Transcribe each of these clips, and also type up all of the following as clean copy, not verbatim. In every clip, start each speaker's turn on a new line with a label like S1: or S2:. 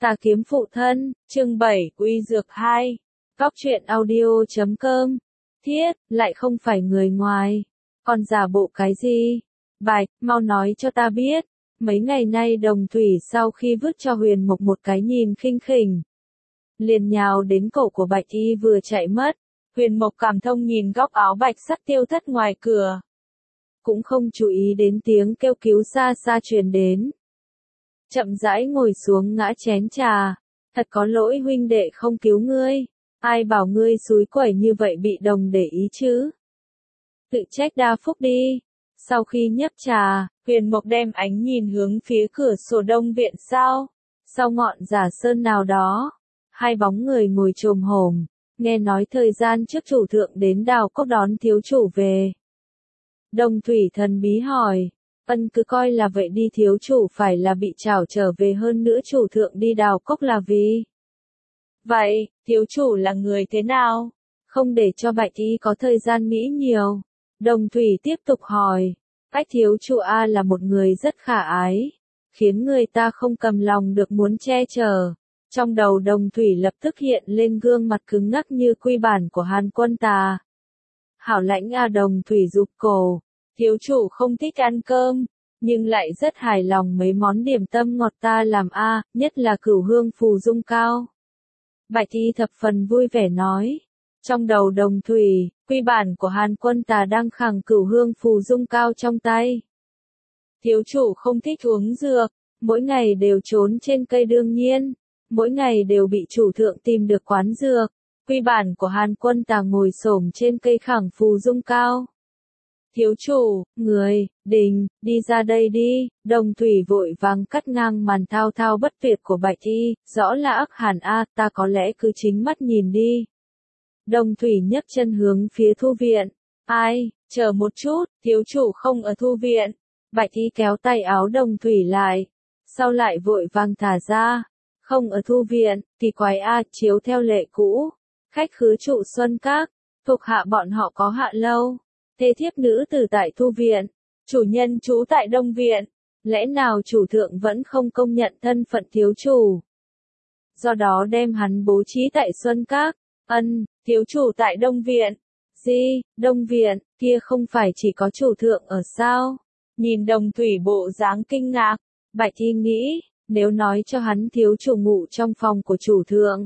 S1: Tà kiếm phụ thân, chương 7, Quy Dược 2. Góc truyện audio.com. Thiết, lại không phải người ngoài. Còn giả bộ cái gì? Bạch, mau nói cho ta biết. Mấy ngày nay Đồng Thủy sau khi vứt cho Huyền Mộc một cái nhìn khinh khỉnh, liền nhào đến cổ của Bạch Y vừa chạy mất. Huyền Mộc cảm thông nhìn góc áo bạch sắc tiêu thất ngoài cửa, cũng không chú ý đến tiếng kêu cứu xa xa truyền đến. Chậm rãi ngồi xuống ngã chén trà. Thật có lỗi huynh đệ không cứu ngươi. Ai bảo ngươi xúi quẩy như vậy bị Đồng để ý chứ? Tự trách đa phúc đi. Sau khi nhấp trà, Huyền Mộc đem ánh nhìn hướng phía cửa sổ đông viện sau ngọn giả sơn nào đó. Hai bóng người ngồi chồm hổm, nghe nói thời gian trước chủ thượng đến Đào Cốc đón thiếu chủ về. Đồng Thủy thần bí hỏi. Ân, cứ coi là vậy đi, thiếu chủ phải là bị trảo trở về, hơn nữa chủ thượng đi Đào Cốc là vì. Vậy, thiếu chủ là người thế nào? Không để cho Bạch Y có thời gian nghĩ nhiều, Đồng Thủy tiếp tục hỏi. Bách thiếu chủ A là một người rất khả ái, khiến người ta không cầm lòng được muốn che chở. Trong đầu Đồng Thủy lập tức hiện lên gương mặt cứng ngắc như quy bản của Hàn Quân Tà. Hảo lãnh A, Đồng Thủy rụt cổ. Thiếu chủ không thích ăn cơm, nhưng lại rất hài lòng mấy món điểm tâm ngọt ta làm A, nhất là cửu hương phù dung cao. Bạch Y thập phần vui vẻ nói. Trong đầu Đồng Thủy, quy bản của Hàn Quân Tà đang khẳng cửu hương phù dung cao trong tay. Thiếu chủ không thích uống dược, mỗi ngày đều trốn trên cây, đương nhiên, mỗi ngày đều bị chủ thượng tìm được quán dược. Quy bản của Hàn Quân Tà ngồi xổm trên cây khẳng phù dung cao. Thiếu chủ, người, Đình, đi ra đây đi. Đồng Thủy vội vàng cắt ngang màn thao thao bất tuyệt của Bạch Y, rõ là ác hàn A, ta có lẽ cứ chính mắt nhìn đi. Đồng Thủy nhấc chân hướng phía thư viện. Ai, chờ một chút, thiếu chủ không ở thư viện. Bạch Y kéo tay áo Đồng Thủy lại, sau lại vội vàng thả ra. Không ở thư viện, kỳ quái A, chiếu theo lệ cũ, khách khứ trụ Xuân Các, thuộc hạ bọn họ có hạ lâu. Thê thiếp nữ tử tại thư viện, chủ nhân trú tại Đông viện, lẽ nào chủ thượng vẫn không công nhận thân phận thiếu chủ? Do đó đem hắn bố trí tại Xuân Các. Ân, thiếu chủ tại Đông viện. Gì, Đông viện, kia không phải chỉ có chủ thượng ở sao? Nhìn Đồng Thủy bộ dáng kinh ngạc, Bạch Y nghĩ, nếu nói cho hắn thiếu chủ ngủ trong phòng của chủ thượng,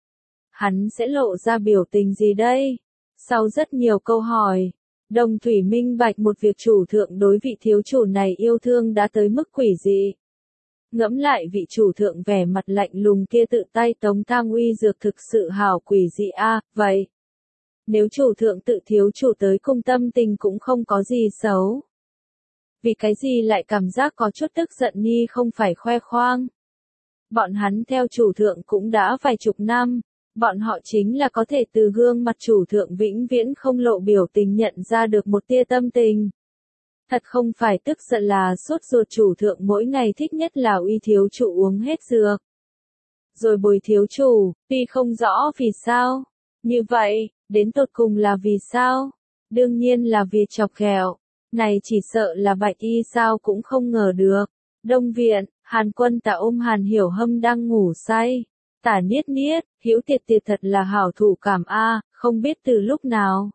S1: hắn sẽ lộ ra biểu tình gì đây? Sau rất nhiều câu hỏi, Đồng Thủy minh bạch một việc, chủ thượng đối vị thiếu chủ này yêu thương đã tới mức quỷ dị. Ngẫm lại vị chủ thượng vẻ mặt lạnh lùng kia tự tay tống thang uy dược thực sự hảo quỷ dị A, vậy. Nếu chủ thượng tự thiếu chủ tới cung, tâm tình cũng không có gì xấu. Vì cái gì lại cảm giác có chút tức giận ni không phải khoe khoang. Bọn hắn theo chủ thượng cũng đã vài chục năm. Bọn họ chính là có thể từ gương mặt chủ thượng vĩnh viễn không lộ biểu tình nhận ra được một tia tâm tình. Thật không phải tức giận là sốt ruột, chủ thượng mỗi ngày thích nhất là uy thiếu chủ uống hết dược. Rồi bồi thiếu chủ, tuy không rõ vì sao. Như vậy, đến tột cùng là vì sao? Đương nhiên là vì chọc ghẹo. Này chỉ sợ là Bạch Y sao cũng không ngờ được. Đông viện, Hàn Quân Tà ôm Hàn Hiểu Hâm đang ngủ say. Tả niết niết, Hữu Tiệt Tiệt thật là hảo thủ cảm A, không biết từ lúc nào.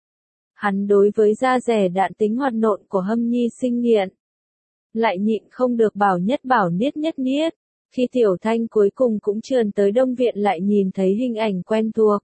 S1: Hắn đối với da rẻ đạn tính hoạt nộn của Hâm Nhi sinh nghiện. Lại nhịn không được bảo niết nhất niết. Khi Tiểu Thanh cuối cùng cũng trườn tới Đông viện lại nhìn thấy hình ảnh quen thuộc.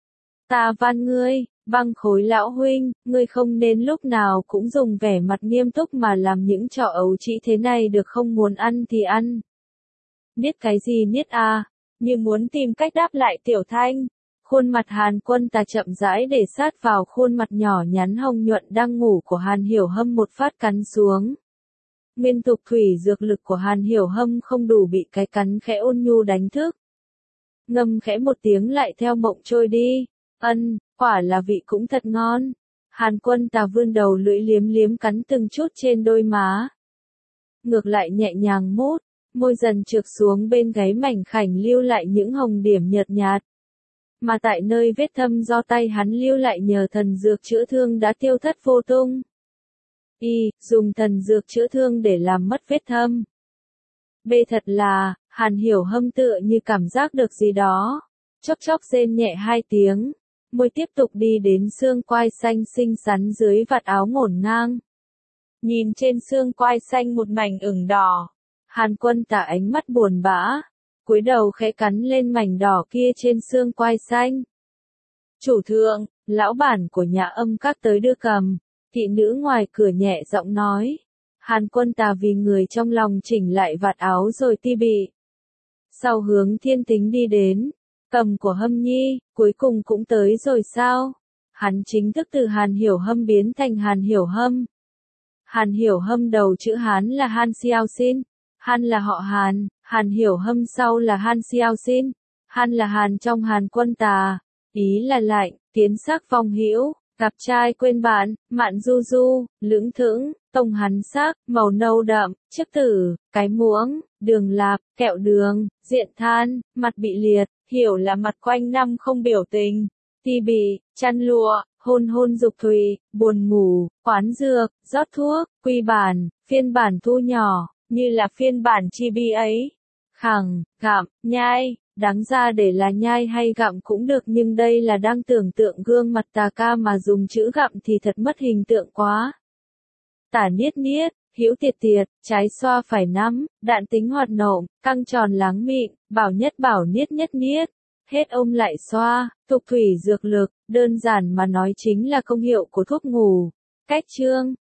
S1: Ta van ngươi, Băng Khối lão huynh, ngươi không nên lúc nào cũng dùng vẻ mặt nghiêm túc mà làm những trò ấu trĩ thế này được không, muốn ăn thì ăn. Niết cái gì niết A? Như muốn tìm cách đáp lại Tiểu Thanh. Khuôn mặt Hàn Quân Tà chậm rãi để sát vào khuôn mặt nhỏ nhắn hồng nhuận đang ngủ của Hàn Hiểu Hâm, một phát cắn xuống. Nguyên tục thủy dược lực của Hàn Hiểu Hâm không đủ, bị cái cắn khẽ ôn nhu đánh thức. Ngâm khẽ một tiếng lại theo mộng trôi đi. Ân, quả là vị cũng thật ngon. Hàn Quân Tà vươn đầu lưỡi liếm liếm cắn từng chút trên đôi má. Ngược lại nhẹ nhàng mút. Môi dần trượt xuống bên gáy mảnh khảnh lưu lại những hồng điểm nhợt nhạt. Mà tại nơi vết thâm do tay hắn lưu lại nhờ thần dược chữa thương đã tiêu thất vô tung. Y, dùng thần dược chữa thương để làm mất vết thâm. B thật là, Hàn Hiểu Hâm tựa như cảm giác được gì đó, chốc chốc rên nhẹ 2 tiếng, môi tiếp tục đi đến xương quai xanh xinh xắn dưới vạt áo ngổn ngang. Nhìn trên xương quai xanh một mảnh ửng đỏ, Hàn Quân Tả ánh mắt buồn bã, cúi đầu khẽ cắn lên mảnh đỏ kia trên xương quai xanh. Chủ thượng, lão bản của nhà âm các tới đưa cầm, thị nữ ngoài cửa nhẹ giọng nói. Hàn Quân Tà vì người trong lòng chỉnh lại vạt áo rồi ti bị. Sau hướng Thiên Tính đi đến, cầm của Hâm Nhi, cuối cùng cũng tới rồi sao? Hắn chính thức từ Hàn Hiểu Hâm biến thành Hàn Hiểu Hâm. Hàn Hiểu Hâm đầu chữ Hán là Han Xiao Xin, Han là họ Hàn, Hàn Hiểu Hâm sau là Han Xiao Xin, Han là Hàn trong Hàn Quân Tà, ý là lạnh, tiến sắc phong hữu, gặp trai quên bạn, mạn du du, lưỡng thững, tông hắn sắc, màu nâu đậm, chiếc tử, cái muỗng, đường lạp, kẹo đường, diện than, mặt bị liệt, hiểu là mặt quanh năm không biểu tình, ti bị, chăn lụa, hôn hôn dục thùy, buồn ngủ, quán dược, rót thuốc, quy bản, phiên bản thu nhỏ, như là phiên bản chibi ấy. Khẳng, gặm, nhai, đáng ra để là nhai hay gặm cũng được nhưng đây là đang tưởng tượng gương mặt Tà Ca mà dùng chữ gặm thì thật mất hình tượng quá. Tả niết niết, hữu tiệt tiệt, trái xoa phải nắm, đạn tính hoạt nộm, căng tròn láng mịn, bảo niết nhất niết. Hết ôm lại xoa, tục thủy dược lực, đơn giản mà nói chính là công hiệu của thuốc ngủ. Cách chương